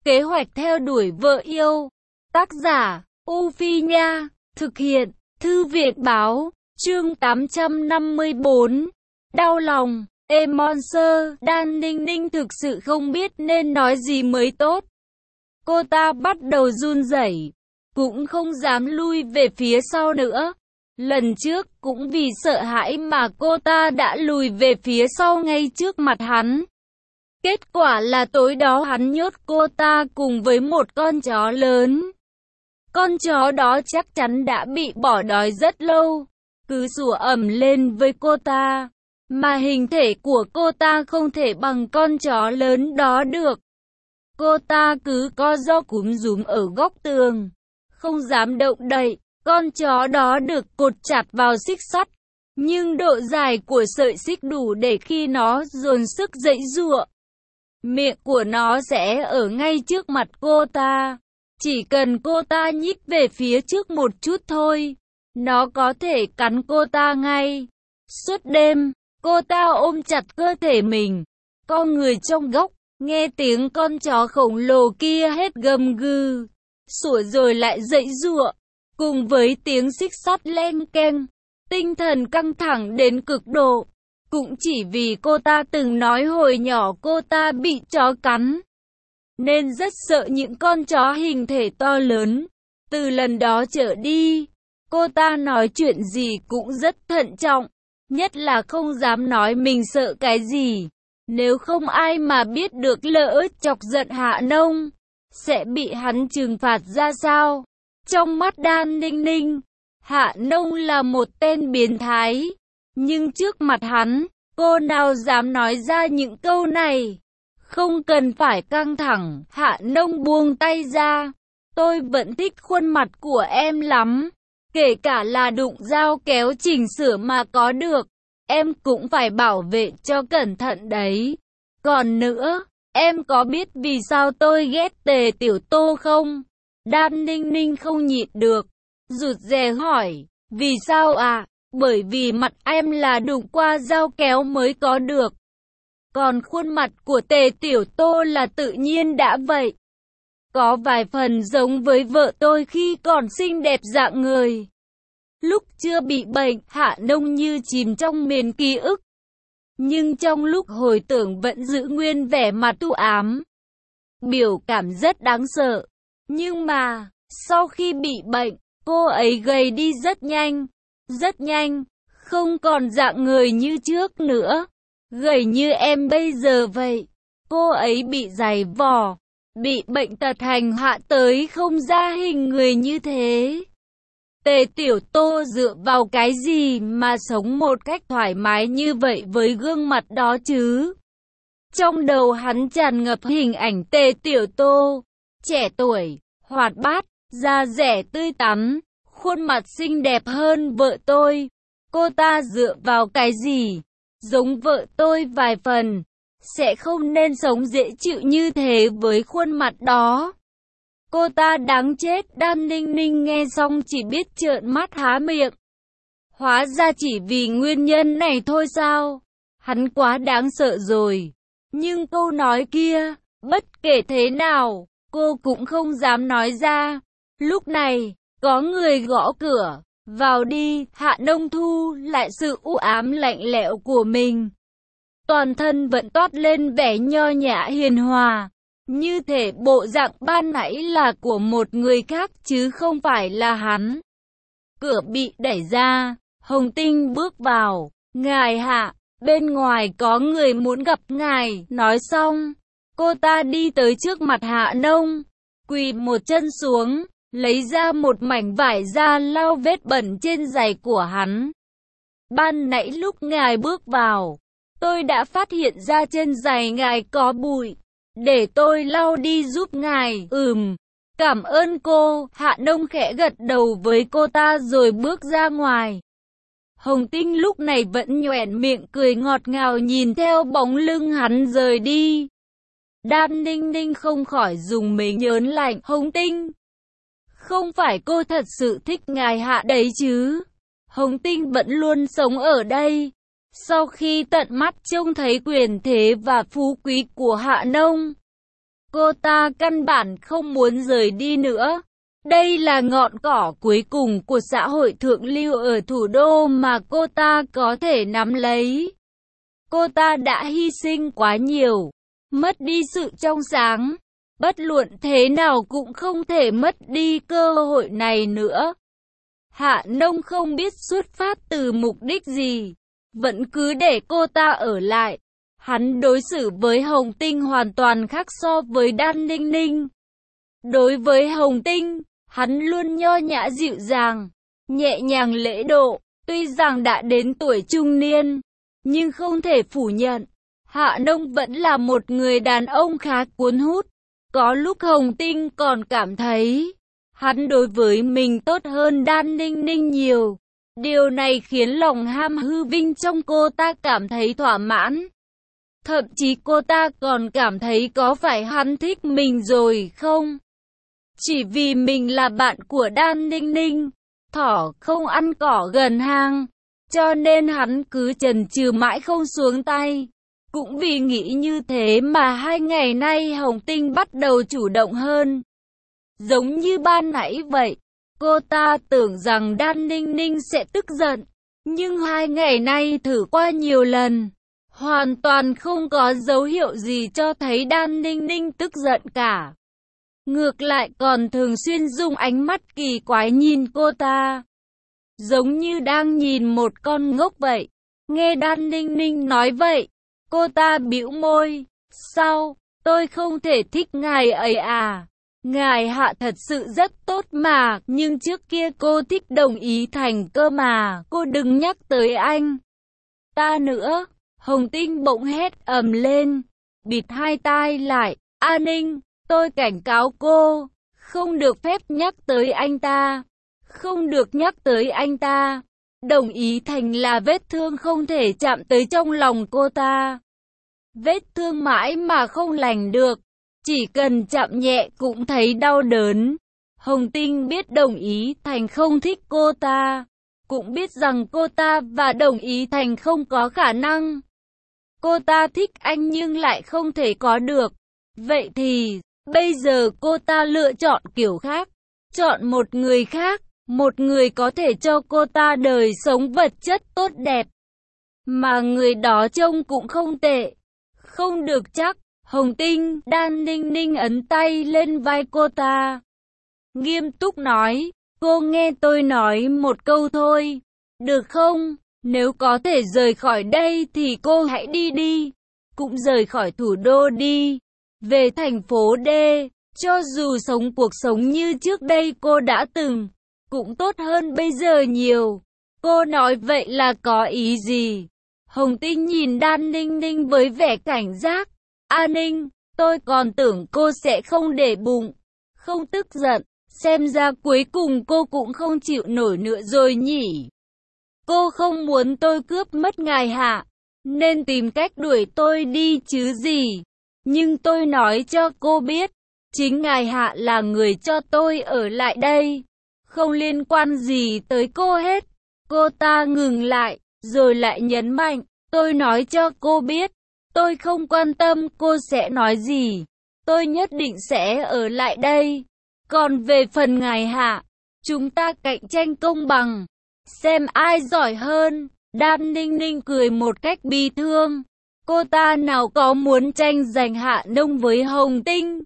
Kế hoạch theo đuổi vợ yêu. Tác giả, U Phi Nha. Thực hiện, Thư viện Báo. Chương 854. Đau lòng. Monster. Đan Ninh Ninh thực sự không biết nên nói gì mới tốt. Cô ta bắt đầu run rẩy, cũng không dám lui về phía sau nữa. Lần trước cũng vì sợ hãi mà cô ta đã lùi về phía sau ngay trước mặt hắn. Kết quả là tối đó hắn nhốt cô ta cùng với một con chó lớn. Con chó đó chắc chắn đã bị bỏ đói rất lâu, cứ sủa ầm lên với cô ta, mà hình thể của cô ta không thể bằng con chó lớn đó được. Cô ta cứ co ro cúm rúm ở góc tường, không dám động đậy. Con chó đó được cột chặt vào xích sắt, nhưng độ dài của sợi xích đủ để khi nó dồn sức giãy giụa, miệng của nó sẽ ở ngay trước mặt cô ta. Chỉ cần cô ta nhích về phía trước một chút thôi, nó có thể cắn cô ta ngay. Suốt đêm, cô ta ôm chặt cơ thể mình, co người trong góc, nghe tiếng con chó khổng lồ kia hét gầm gừ, sủa rồi lại giãy giụa, cùng với tiếng xích sắt len keng. Tinh thần căng thẳng đến cực độ, cũng chỉ vì cô ta từng nói hồi nhỏ cô ta bị chó cắn, nên rất sợ những con chó hình thể to lớn. Từ lần đó trở đi, cô ta nói chuyện gì cũng rất thận trọng, nhất là không dám nói mình sợ cái gì. Nếu không ai mà biết được lỡ chọc giận Hạ Nông, sẽ bị hắn trừng phạt ra sao. Trong mắt Đan Ninh Ninh, Hạ Nông là một tên biến thái, nhưng trước mặt hắn, cô nào dám nói ra những câu này. Không cần phải căng thẳng, Hạ Nông buông tay ra. Tôi vẫn thích khuôn mặt của em lắm, kể cả là đụng dao kéo chỉnh sửa mà có được, em cũng phải bảo vệ cho cẩn thận đấy. Còn nữa, em có biết vì sao tôi ghét Tề Tiểu Tô không? Đan Ninh Ninh không nhịn được, rụt rè hỏi, vì sao à? Bởi vì mặt em là đụng qua dao kéo mới có được. Còn khuôn mặt của Tề Tiểu Tô là tự nhiên đã vậy. Có vài phần giống với vợ tôi khi còn xinh đẹp dạng người. Lúc chưa bị bệnh, Hạ Nông như chìm trong miền ký ức, nhưng trong lúc hồi tưởng vẫn giữ nguyên vẻ mặt u ám, biểu cảm rất đáng sợ. Nhưng mà, sau khi bị bệnh, cô ấy gầy đi rất nhanh, không còn dạng người như trước nữa, gầy như em bây giờ vậy. Cô ấy bị dày vò, bị bệnh tật hành hạ tới không ra hình người như thế. Tề Tiểu Tô dựa vào cái gì mà sống một cách thoải mái như vậy với gương mặt đó chứ? Trong đầu hắn tràn ngập hình ảnh Tề Tiểu Tô, trẻ tuổi, hoạt bát, da dẻ tươi tắn, khuôn mặt xinh đẹp hơn vợ tôi. Cô ta dựa vào cái gì? Giống vợ tôi vài phần, sẽ không nên sống dễ chịu như thế với khuôn mặt đó. Cô ta đáng chết. Đan Ninh Ninh nghe xong chỉ biết trợn mắt há miệng. Hóa ra chỉ vì nguyên nhân này thôi sao? Hắn quá đáng sợ rồi. Nhưng câu nói kia, bất kể thế nào, cô cũng không dám nói ra. Lúc này, có người gõ cửa. Vào đi. Hạ Nông thu lại sự u ám lạnh lẽo của mình. Toàn thân vẫn toát lên vẻ nho nhã hiền hòa, như thể bộ dạng ban nãy là của một người khác chứ không phải là hắn. Cửa bị đẩy ra, Hồng Tinh bước vào. Ngài Hạ, bên ngoài có người muốn gặp ngài. Nói xong, cô ta đi tới trước mặt Hạ Nông, quỳ một chân xuống, lấy ra một mảnh vải ra lau vết bẩn trên giày của hắn. Ban nãy lúc ngài bước vào, tôi đã phát hiện ra trên giày ngài có bụi, để tôi lau đi giúp ngài. Cảm ơn cô. Hạ Nông khẽ gật đầu với cô ta rồi bước ra ngoài. Hồng Tinh lúc này vẫn nhoẻn miệng cười ngọt ngào nhìn theo bóng lưng hắn rời đi. Đan Ninh Ninh không khỏi dùng mình nhớn lạnh. Hồng Tinh, không phải cô thật sự thích ngài Hạ đấy chứ? Hồng Tinh vẫn luôn sống ở đây. Sau khi tận mắt trông thấy quyền thế và phú quý của Hạ Nông, Cô ta căn bản không muốn rời đi nữa. Đây là ngọn cỏ cuối cùng của xã hội thượng lưu ở thủ đô mà cô ta có thể nắm lấy. Cô ta đã hy sinh quá nhiều, mất đi sự trong sáng. Bất luận thế nào cũng không thể mất đi cơ hội này nữa. Hạ Nông không biết xuất phát từ mục đích gì, vẫn cứ để cô ta ở lại. Hắn đối xử với Hồng Tinh hoàn toàn khác so với Đan Ninh Ninh. Đối với Hồng Tinh, hắn luôn nho nhã dịu dàng, nhẹ nhàng lễ độ. Tuy rằng đã đến tuổi trung niên, nhưng không thể phủ nhận, Hạ Nông vẫn là một người đàn ông khá cuốn hút. Có lúc Hồng Tinh còn cảm thấy hắn đối với mình tốt hơn Đan Ninh Ninh nhiều. Điều này khiến lòng ham hư vinh trong cô ta cảm thấy thỏa mãn. Thậm chí cô ta còn cảm thấy có phải hắn thích mình rồi không? Chỉ vì mình là bạn của Đan Ninh Ninh, thỏ không ăn cỏ gần hang, cho nên hắn cứ chần chừ mãi không xuống tay. Cũng vì nghĩ như thế mà 2 ngày nay Hồng Tinh bắt đầu chủ động hơn. Giống như ban nãy vậy, cô ta tưởng rằng Đan Ninh Ninh sẽ tức giận, nhưng 2 ngày nay thử qua nhiều lần, hoàn toàn không có dấu hiệu gì cho thấy Đan Ninh Ninh tức giận cả. Ngược lại còn thường xuyên dùng ánh mắt kỳ quái nhìn cô ta, giống như đang nhìn một con ngốc vậy. Nghe Đan Ninh Ninh nói vậy, cô ta bĩu môi, sao, tôi không thể thích ngài ấy à? Ngài Hạ thật sự rất tốt mà, nhưng trước kia cô thích Đồng Ý Thành cơ mà, cô đừng nhắc tới anh ta nữa. Hồng Tinh bỗng hét ầm lên, bịt hai tai lại. A Ninh, tôi cảnh cáo cô, không được phép nhắc tới anh ta, không được nhắc tới anh ta. Đồng Ý Thành là vết thương không thể chạm tới trong lòng cô ta. Vết thương mãi mà không lành được, chỉ cần chạm nhẹ cũng thấy đau đớn. Hồng Tinh biết Đồng Ý Thành không thích cô ta, cũng biết rằng cô ta và Đồng Ý Thành không có khả năng. Cô ta thích anh nhưng lại không thể có được. Vậy thì, bây giờ cô ta lựa chọn kiểu khác, chọn một người khác, một người có thể cho cô ta đời sống vật chất tốt đẹp. Mà người đó trông cũng không tệ. Không được chắc. Hồng Tinh, Đan Ninh Ninh ấn tay lên vai cô ta, nghiêm túc nói, cô nghe tôi nói một câu thôi, được không? Nếu có thể rời khỏi đây thì cô hãy đi đi, cũng rời khỏi thủ đô đi, về thành phố D, cho dù sống cuộc sống như trước đây cô đã từng, cũng tốt hơn bây giờ nhiều. Cô nói vậy là có ý gì? Hồng Tinh nhìn Đan Ninh Ninh với vẻ cảnh giác. A Ninh, tôi còn tưởng cô sẽ không để bụng, không tức giận, xem ra cuối cùng cô cũng không chịu nổi nữa rồi nhỉ. Cô không muốn tôi cướp mất ngài Hạ, nên tìm cách đuổi tôi đi chứ gì. Nhưng tôi nói cho cô biết, chính ngài Hạ là người cho tôi ở lại đây, không liên quan gì tới cô hết. Cô ta ngừng lại, rồi lại nhấn mạnh, tôi nói cho cô biết, tôi không quan tâm cô sẽ nói gì, tôi nhất định sẽ ở lại đây. Còn về phần ngài Hạ, chúng ta cạnh tranh công bằng, xem ai giỏi hơn. Đan Ninh Ninh cười một cách bi thương. Cô ta nào có muốn tranh giành Hạ Nông với Hồng Tinh.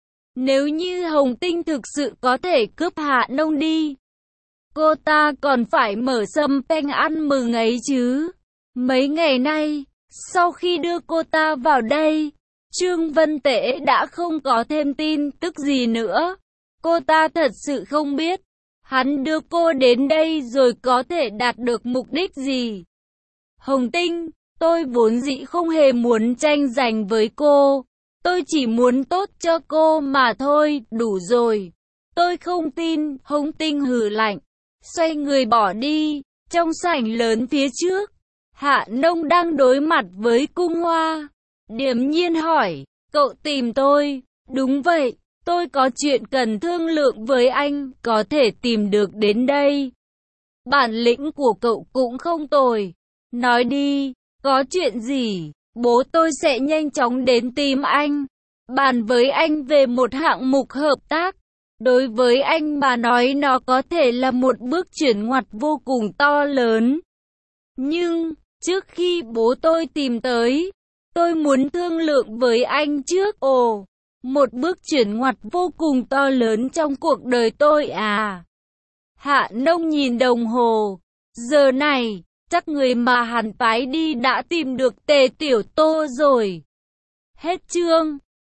Nếu như Hồng Tinh thực sự có thể cướp Hạ Nông đi, cô ta còn phải mở sâm panh ăn mừng ấy chứ. Mấy ngày nay, sau khi đưa cô ta vào đây, Trương Vân Tễ đã không có thêm tin tức gì nữa. Cô ta thật sự không biết, hắn đưa cô đến đây rồi có thể đạt được mục đích gì. Hồng Tinh, tôi vốn dĩ không hề muốn tranh giành với cô. Tôi chỉ muốn tốt cho cô mà thôi, đủ rồi. Tôi không tin. Hồng Tinh hừ lạnh, xoay người bỏ đi. Trong sảnh lớn phía trước, Hạ Nông đang đối mặt với Cung Hoa. Điềm nhiên hỏi, cậu tìm tôi? Đúng vậy, tôi có chuyện cần thương lượng với anh, có thể tìm được đến đây. Bản lĩnh của cậu cũng không tồi. Nói đi, có chuyện gì? Bố tôi sẽ nhanh chóng đến tìm anh. bàn với anh về một hạng mục hợp tác. Đối với anh mà nói nó có thể là một bước chuyển ngoặt vô cùng to lớn. Nhưng, trước khi bố tôi tìm tới, tôi muốn thương lượng với anh trước. Ồ, một bước chuyển ngoặt vô cùng to lớn trong cuộc đời tôi à? Hạ Nông nhìn đồng hồ. Giờ này, chắc người mà hắn phái đi đã tìm được Tề Tiểu Tô rồi. Hết chương.